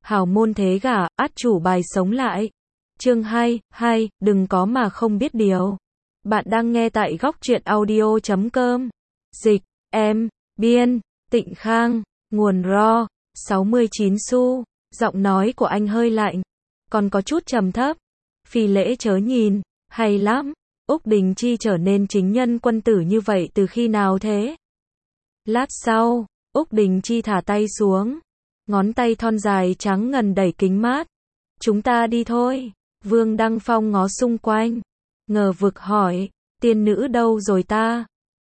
Hào môn thế gả, át chủ bài sống lại. Chương 2, đừng có mà không biết điều. Bạn đang nghe tại góc truyện audio.com. Dịch, em, biên, Tịnh Khang, nguồn RAW, 69 xu. Giọng nói của anh hơi lạnh, còn có chút trầm thấp. Phi lễ chớ nhìn, hay lắm. Úc Đình Chi trở nên chính nhân quân tử như vậy từ khi nào thế? Lát sau, Úc Đình Chi thả tay xuống. Ngón tay thon dài trắng ngần đẩy kính mát. Chúng ta đi thôi. Vương Đăng Phong ngó xung quanh. Ngờ vực hỏi, tiên nữ đâu rồi ta?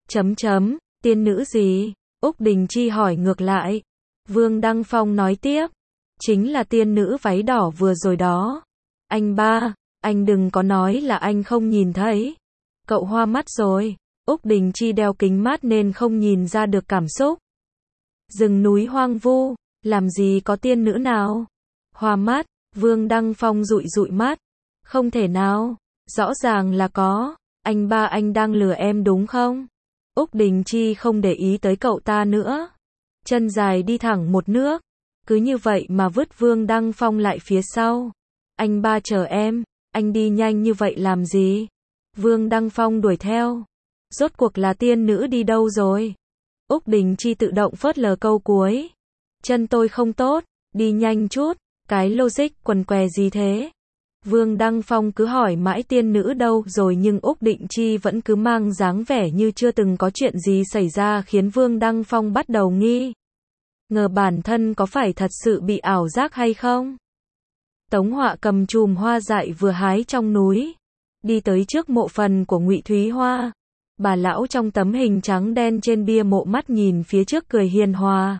Tiên nữ gì? Úc Đình Chi hỏi ngược lại. Vương Đăng Phong nói tiếp. Chính là tiên nữ váy đỏ vừa rồi đó. Anh ba, anh đừng có nói là anh không nhìn thấy. Cậu hoa mắt rồi. Úc Đình Chi đeo kính mát nên không nhìn ra được cảm xúc. Rừng núi hoang vu, làm gì có tiên nữ nào? Hoa mắt, Vương Đăng Phong dụi dụi mắt. Không thể nào, rõ ràng là có. Anh ba, anh đang lừa em đúng không? Úc Đình Chi không để ý tới cậu ta nữa. Chân dài đi thẳng một nước. Cứ như vậy mà vứt Vương Đăng Phong lại phía sau. Anh ba chờ em, anh đi nhanh như vậy làm gì? Vương Đăng Phong đuổi theo. Rốt cuộc là tiên nữ đi đâu rồi? Úc Đình Chi tự động phớt lờ câu cuối. Chân tôi không tốt, đi nhanh chút. Cái logic quần què gì thế? Vương Đăng Phong cứ hỏi mãi tiên nữ đâu rồi nhưng Úc Đình Chi vẫn cứ mang dáng vẻ như chưa từng có chuyện gì xảy ra khiến Vương Đăng Phong bắt đầu nghi ngờ bản thân có phải thật sự bị ảo giác hay không. Tống Họa cầm chùm hoa dại vừa hái trong núi, đi tới trước mộ phần của Ngụy Thúy Hoa. Bà lão trong tấm hình trắng đen trên bia mộ mắt nhìn phía trước cười hiền hòa.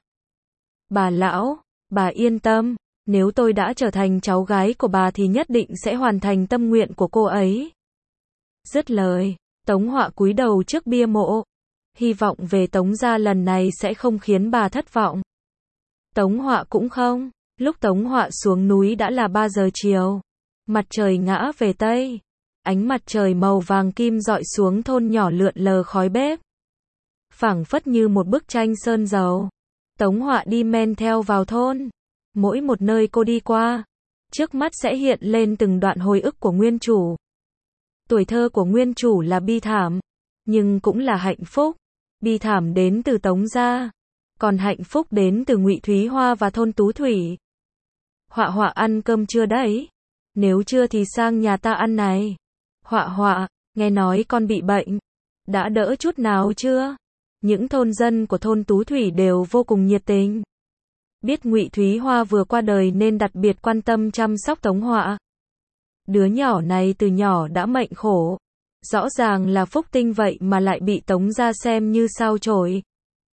Bà lão, bà yên tâm, nếu tôi đã trở thành cháu gái của bà thì nhất định sẽ hoàn thành tâm nguyện của cô ấy. Dứt lời, Tống Họa cúi đầu trước bia mộ, hy vọng về Tống gia lần này sẽ không khiến bà thất vọng. Tống Họa cũng không. Lúc Tống Họa xuống núi đã là 3 giờ chiều. Mặt trời ngã về Tây. Ánh mặt trời màu vàng kim rọi xuống thôn nhỏ lượn lờ khói bếp. Phảng phất như một bức tranh sơn dầu. Tống Họa đi men theo vào thôn. Mỗi một nơi cô đi qua, trước mắt sẽ hiện lên từng đoạn hồi ức của nguyên chủ. Tuổi thơ của nguyên chủ là bi thảm, nhưng cũng là hạnh phúc. Bi thảm đến từ Tống gia, còn hạnh phúc đến từ Ngụy Thúy Hoa và thôn Tú Thủy. Họa Họa ăn cơm chưa đấy? Nếu chưa thì sang nhà ta ăn này. Họa Họa, nghe nói con bị bệnh. Đã đỡ chút nào chưa? Những thôn dân của thôn Tú Thủy đều vô cùng nhiệt tình. Biết Ngụy Thúy Hoa vừa qua đời nên đặc biệt quan tâm chăm sóc Tống Họa. Đứa nhỏ này từ nhỏ đã mệnh khổ. Rõ ràng là phúc tinh vậy mà lại bị Tống gia xem như sao chổi.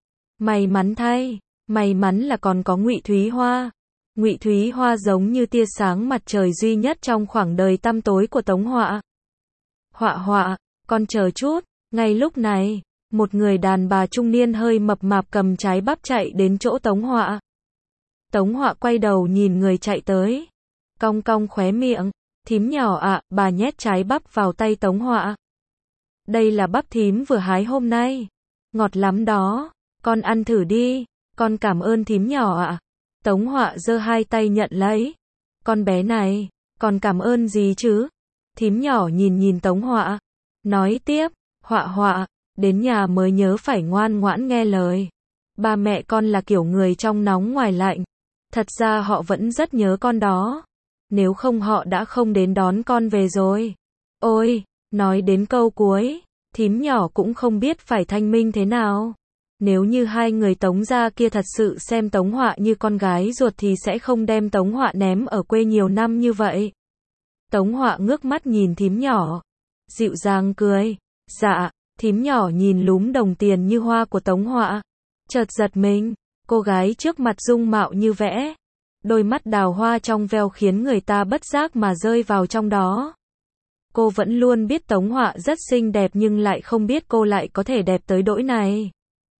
May mắn thay, may mắn là còn có Ngụy Thúy Hoa. Ngụy Thúy Hoa giống như tia sáng mặt trời duy nhất trong khoảng đời tăm tối của Tống Họa. Họa Họa, con chờ chút. Ngay lúc này, một người đàn bà trung niên hơi mập mạp cầm trái bắp chạy đến chỗ Tống Họa. Tống Họa quay đầu nhìn người chạy tới. Cong cong khóe miệng. Thím nhỏ ạ, bà nhét trái bắp vào tay Tống Họa. Đây là bắp thím vừa hái hôm nay. Ngọt lắm đó. Con ăn thử đi. Con cảm ơn thím nhỏ ạ. Tống Họa giơ hai tay nhận lấy. Con bé này, còn cảm ơn gì chứ? Thím nhỏ nhìn Tống Họa. Nói tiếp, Họa Họa, đến nhà mới nhớ phải ngoan ngoãn nghe lời. Ba mẹ con là kiểu người trong nóng ngoài lạnh. Thật ra họ vẫn rất nhớ con đó. Nếu không họ đã không đến đón con về rồi. Ôi, nói đến câu cuối, thím nhỏ cũng không biết phải thanh minh thế nào. Nếu như hai người Tống gia kia thật sự xem Tống Họa như con gái ruột thì sẽ không đem Tống Họa ném ở quê nhiều năm như vậy. Tống Họa ngước mắt nhìn thím nhỏ, dịu dàng cười. Dạ, thím nhỏ nhìn lúm đồng tiền như hoa của Tống Họa. Chợt giật mình, cô gái trước mặt dung mạo như vẽ. Đôi mắt đào hoa trong veo khiến người ta bất giác mà rơi vào trong đó. Cô vẫn luôn biết Tống Họa rất xinh đẹp nhưng lại không biết cô lại có thể đẹp tới đỗi này.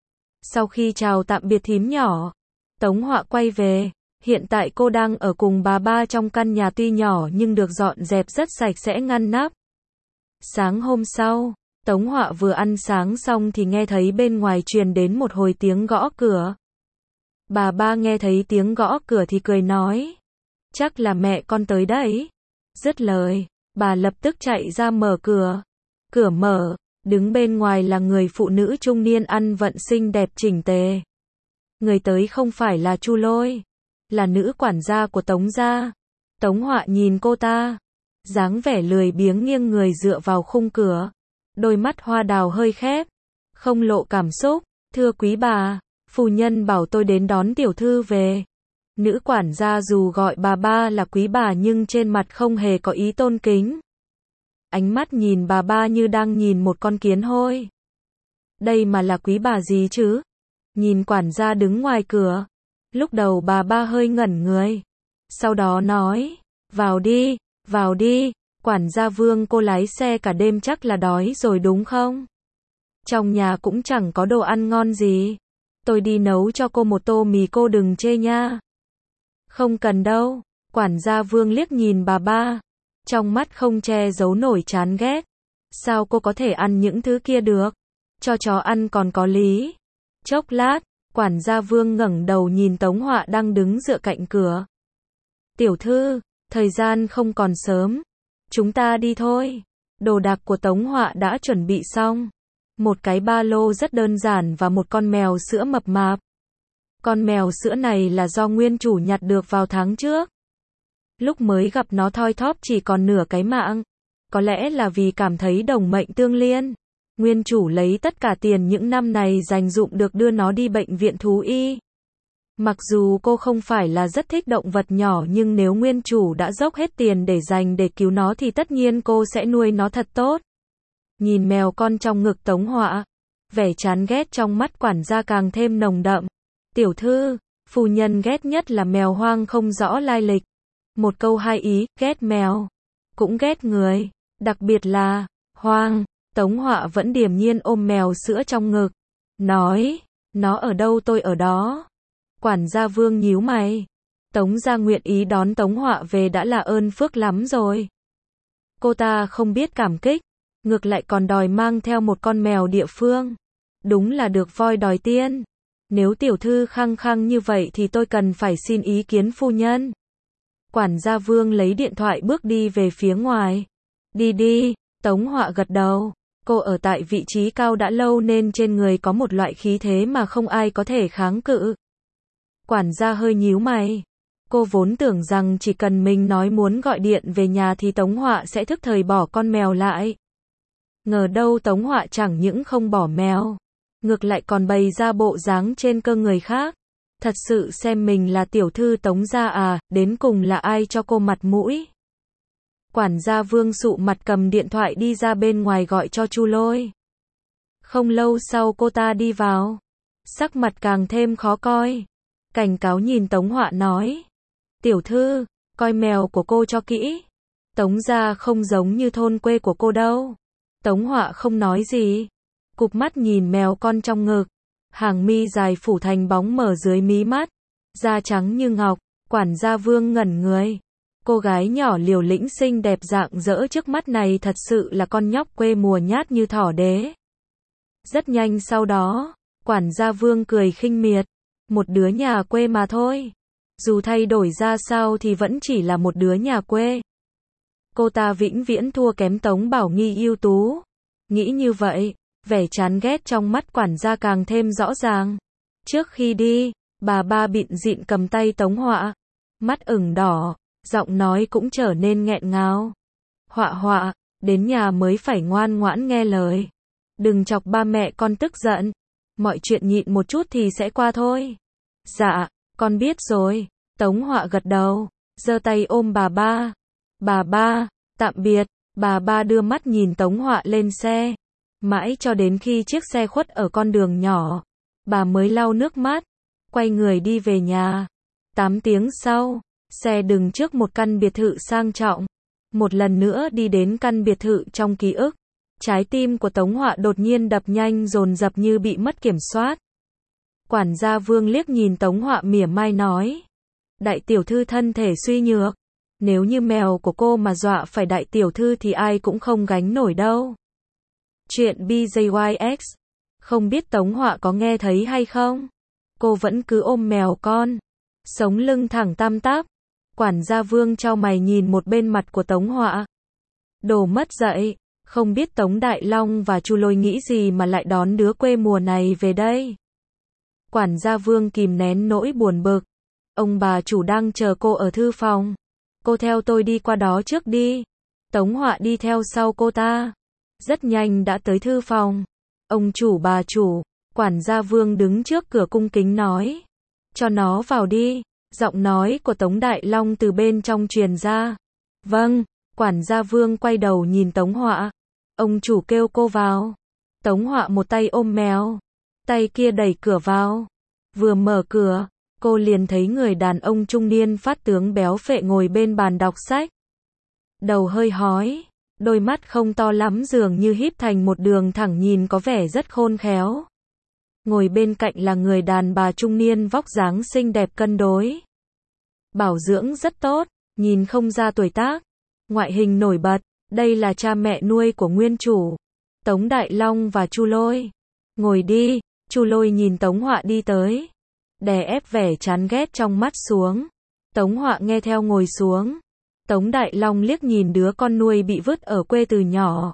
Sau khi chào tạm biệt thím nhỏ, Tống Họa quay về. Hiện tại cô đang ở cùng bà ba trong căn nhà tuy nhỏ nhưng được dọn dẹp rất sạch sẽ ngăn nắp. Sáng hôm sau, Tống Họa vừa ăn sáng xong thì nghe thấy bên ngoài truyền đến một hồi tiếng gõ cửa. Bà ba nghe thấy tiếng gõ cửa thì cười nói, chắc là mẹ con tới đấy. Dứt lời, bà lập tức chạy ra mở cửa. Cửa mở, đứng bên ngoài là người phụ nữ trung niên ăn vận xinh đẹp chỉnh tề. Người tới không phải là Chu Lôi, là nữ quản gia của Tống gia. Tống Họa nhìn cô ta, dáng vẻ lười biếng nghiêng người dựa vào khung cửa, đôi mắt hoa đào hơi khép, không lộ cảm xúc. Thưa quý bà, phu nhân bảo tôi đến đón tiểu thư về. Nữ quản gia dù gọi bà ba là quý bà nhưng trên mặt không hề có ý tôn kính. Ánh mắt nhìn bà ba như đang nhìn một con kiến hôi. Đây mà là quý bà gì chứ? Nhìn quản gia đứng ngoài cửa. Lúc đầu bà ba hơi ngẩn người. Sau đó nói, vào đi, vào đi. Quản gia Vương, cô lái xe cả đêm chắc là đói rồi đúng không? Trong nhà cũng chẳng có đồ ăn ngon gì. Tôi đi nấu cho cô một tô mì, cô đừng chê nha. Không cần đâu. Quản gia Vương liếc nhìn bà ba, trong mắt không che giấu nổi chán ghét. Sao cô có thể ăn những thứ kia được? Cho chó ăn còn có lý. Chốc lát, quản gia Vương ngẩng đầu nhìn Tống Họa đang đứng dựa cạnh cửa. Tiểu thư, thời gian không còn sớm. Chúng ta đi thôi. Đồ đạc của Tống Họa đã chuẩn bị xong. Một cái ba lô rất đơn giản và một con mèo sữa mập mạp. Con mèo sữa này là do nguyên chủ nhặt được vào tháng trước. Lúc mới gặp nó thoi thóp chỉ còn nửa cái mạng. Có lẽ là vì cảm thấy đồng mệnh tương liên. Nguyên chủ lấy tất cả tiền những năm này dành dụm được đưa nó đi bệnh viện thú y. Mặc dù cô không phải là rất thích động vật nhỏ nhưng nếu nguyên chủ đã dốc hết tiền để dành để cứu nó thì tất nhiên cô sẽ nuôi nó thật tốt. Nhìn mèo con trong ngực Tống Họa, vẻ chán ghét trong mắt quản gia càng thêm nồng đậm. Tiểu thư, phu nhân ghét nhất là mèo hoang không rõ lai lịch. Một câu hai ý, ghét mèo, cũng ghét người, đặc biệt là hoang. Tống Họa vẫn điềm nhiên ôm mèo sữa trong ngực, nói, nó ở đâu tôi ở đó. Quản gia Vương nhíu mày. Tống gia nguyện ý đón Tống Họa về đã là ơn phước lắm rồi. Cô ta không biết cảm kích, ngược lại còn đòi mang theo một con mèo địa phương. Đúng là được voi đòi tiên. Nếu tiểu thư khăng khăng như vậy thì tôi cần phải xin ý kiến phu nhân. Quản gia Vương lấy điện thoại bước đi về phía ngoài. Đi đi, Tống Họa gật đầu. Cô ở tại vị trí cao đã lâu nên trên người có một loại khí thế mà không ai có thể kháng cự. Quản gia hơi nhíu mày. Cô vốn tưởng rằng chỉ cần mình nói muốn gọi điện về nhà thì Tống Họa sẽ thức thời bỏ con mèo lại. Ngờ đâu Tống Họa chẳng những không bỏ mèo, ngược lại còn bày ra bộ dáng trên cơ người khác. Thật sự xem mình là tiểu thư Tống gia à, đến cùng là ai cho cô mặt mũi. Quản gia Vương sụ mặt cầm điện thoại đi ra bên ngoài gọi cho Chu Lôi. Không lâu sau cô ta đi vào, sắc mặt càng thêm khó coi. Cảnh cáo nhìn Tống Họa nói, tiểu thư, coi mèo của cô cho kỹ. Tống gia không giống như thôn quê của cô đâu. Tống Họa không nói gì, cụp mắt nhìn mèo con trong ngực. Hàng mi dài phủ thành bóng mở dưới mí mắt, da trắng như ngọc. Quản gia Vương ngẩn người. Cô gái nhỏ liều lĩnh xinh đẹp rạng rỡ trước mắt này thật sự là con nhóc quê mùa nhát như thỏ đế. Rất nhanh sau đó, quản gia Vương cười khinh miệt. Một đứa nhà quê mà thôi. Dù thay đổi ra sao thì vẫn chỉ là một đứa nhà quê. Cô ta vĩnh viễn thua kém Tống Bảo Nghi ưu tú. Nghĩ như vậy, vẻ chán ghét trong mắt quản gia càng thêm rõ ràng. Trước khi đi, bà ba bịn dịn cầm tay Tống Họa. Mắt ửng đỏ, giọng nói cũng trở nên nghẹn ngào. Họa Họa, đến nhà mới phải ngoan ngoãn nghe lời. Đừng chọc ba mẹ con tức giận. Mọi chuyện nhịn một chút thì sẽ qua thôi. Dạ, con biết rồi. Tống Họa gật đầu, giơ tay ôm bà ba. Bà ba, tạm biệt. Bà ba đưa mắt nhìn Tống Họa lên xe. Mãi cho đến khi chiếc xe khuất ở con đường nhỏ, bà mới lau nước mắt, quay người đi về nhà. 8 tiếng sau, xe dừng trước một căn biệt thự sang trọng. Một lần nữa đi đến căn biệt thự trong ký ức. Trái tim của Tống Họa đột nhiên đập nhanh dồn dập như bị mất kiểm soát. Quản gia Vương liếc nhìn Tống Họa mỉa mai nói. Đại tiểu thư thân thể suy nhược. Nếu như mèo của cô mà dọa phải đại tiểu thư thì ai cũng không gánh nổi đâu. Chuyện BJYX. Không biết Tống Họa có nghe thấy hay không? Cô vẫn cứ ôm mèo con, sống lưng thẳng tăm tắp. Quản gia Vương chau mày nhìn một bên mặt của Tống Họa. Đồ mất dạy, không biết Tống Đại Long và Chu Lôi nghĩ gì mà lại đón đứa quê mùa này về đây. Quản gia Vương kìm nén nỗi buồn bực. Ông bà chủ đang chờ cô ở thư phòng. Cô theo tôi đi qua đó trước đi. Tống Họa đi theo sau cô ta. Rất nhanh đã tới thư phòng. Ông chủ bà chủ, quản gia Vương đứng trước cửa cung kính nói. Cho nó vào đi. Giọng nói của Tống Đại Long từ bên trong truyền ra. Vâng, quản gia Vương quay đầu nhìn Tống Họa. Ông chủ kêu cô vào. Tống Họa một tay ôm mèo, tay kia đẩy cửa vào. Vừa mở cửa, cô liền thấy người đàn ông trung niên phát tướng béo phệ ngồi bên bàn đọc sách. Đầu hơi hói, đôi mắt không to lắm dường như híp thành một đường thẳng nhìn có vẻ rất khôn khéo. Ngồi bên cạnh là người đàn bà trung niên vóc dáng xinh đẹp cân đối. Bảo dưỡng rất tốt, nhìn không ra tuổi tác. Ngoại hình nổi bật, đây là cha mẹ nuôi của nguyên chủ. Tống Đại Long và Chu Lôi. Ngồi đi, Chu Lôi nhìn Tống Họa đi tới. Đè ép vẻ chán ghét trong mắt xuống. Tống Họa nghe theo ngồi xuống. Tống Đại Long liếc nhìn đứa con nuôi bị vứt ở quê từ nhỏ.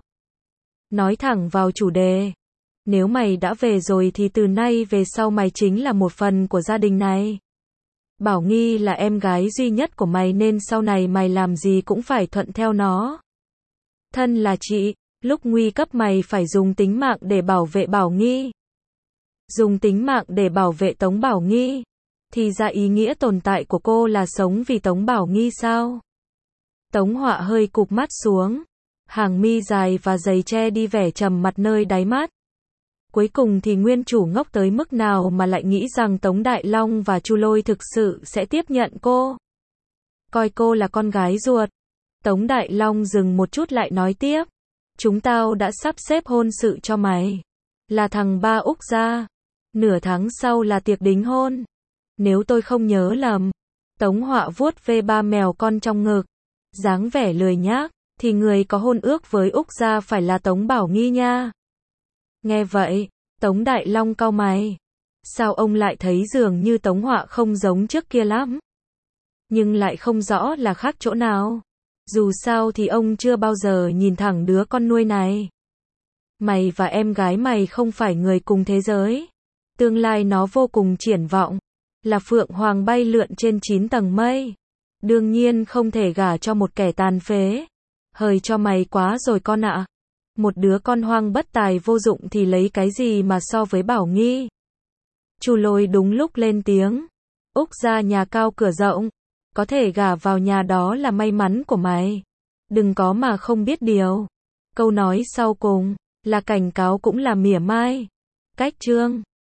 Nói thẳng vào chủ đề. Nếu mày đã về rồi thì từ nay về sau mày chính là một phần của gia đình này. Bảo Nghi là em gái duy nhất của mày nên sau này mày làm gì cũng phải thuận theo nó. Thân là chị, lúc nguy cấp mày phải dùng tính mạng để bảo vệ Bảo Nghi. Dùng tính mạng để bảo vệ Tống Bảo Nghi. Thì ra ý nghĩa tồn tại của cô là sống vì Tống Bảo Nghi sao? Tống Họa hơi cụp mắt xuống. Hàng mi dài và dày che đi vẻ trầm mặt nơi đáy mắt. Cuối cùng thì nguyên chủ ngốc tới mức nào mà lại nghĩ rằng Tống Đại Long và Chu Lôi thực sự sẽ tiếp nhận cô. Coi cô là con gái ruột. Tống Đại Long dừng một chút lại nói tiếp. Chúng tao đã sắp xếp hôn sự cho mày. Là thằng ba Úc gia. Nửa tháng sau là tiệc đính hôn. Nếu tôi không nhớ lầm. Tống Họa vuốt ve ba mèo con trong ngực. Dáng vẻ lười nhác. Thì người có hôn ước với Úc gia phải là Tống Bảo Nghi nha. Nghe vậy, Tống Đại Long cau mày. Sao ông lại thấy dường như Tống Họa không giống trước kia lắm? Nhưng lại không rõ là khác chỗ nào. Dù sao thì ông chưa bao giờ nhìn thẳng đứa con nuôi này. Mày và em gái mày không phải người cùng thế giới. Tương lai nó vô cùng triển vọng. Là phượng hoàng bay lượn trên 9 tầng mây. Đương nhiên không thể gả cho một kẻ tàn phế. Hời cho mày quá rồi con ạ. Một đứa con hoang bất tài vô dụng thì lấy cái gì mà so với Bảo Nghi. Chu Lôi đúng lúc lên tiếng. Úc gia nhà cao cửa rộng. Có thể gả vào nhà đó là may mắn của mày. Đừng có mà không biết điều. Câu nói sau cùng là cảnh cáo cũng là mỉa mai. Cách chương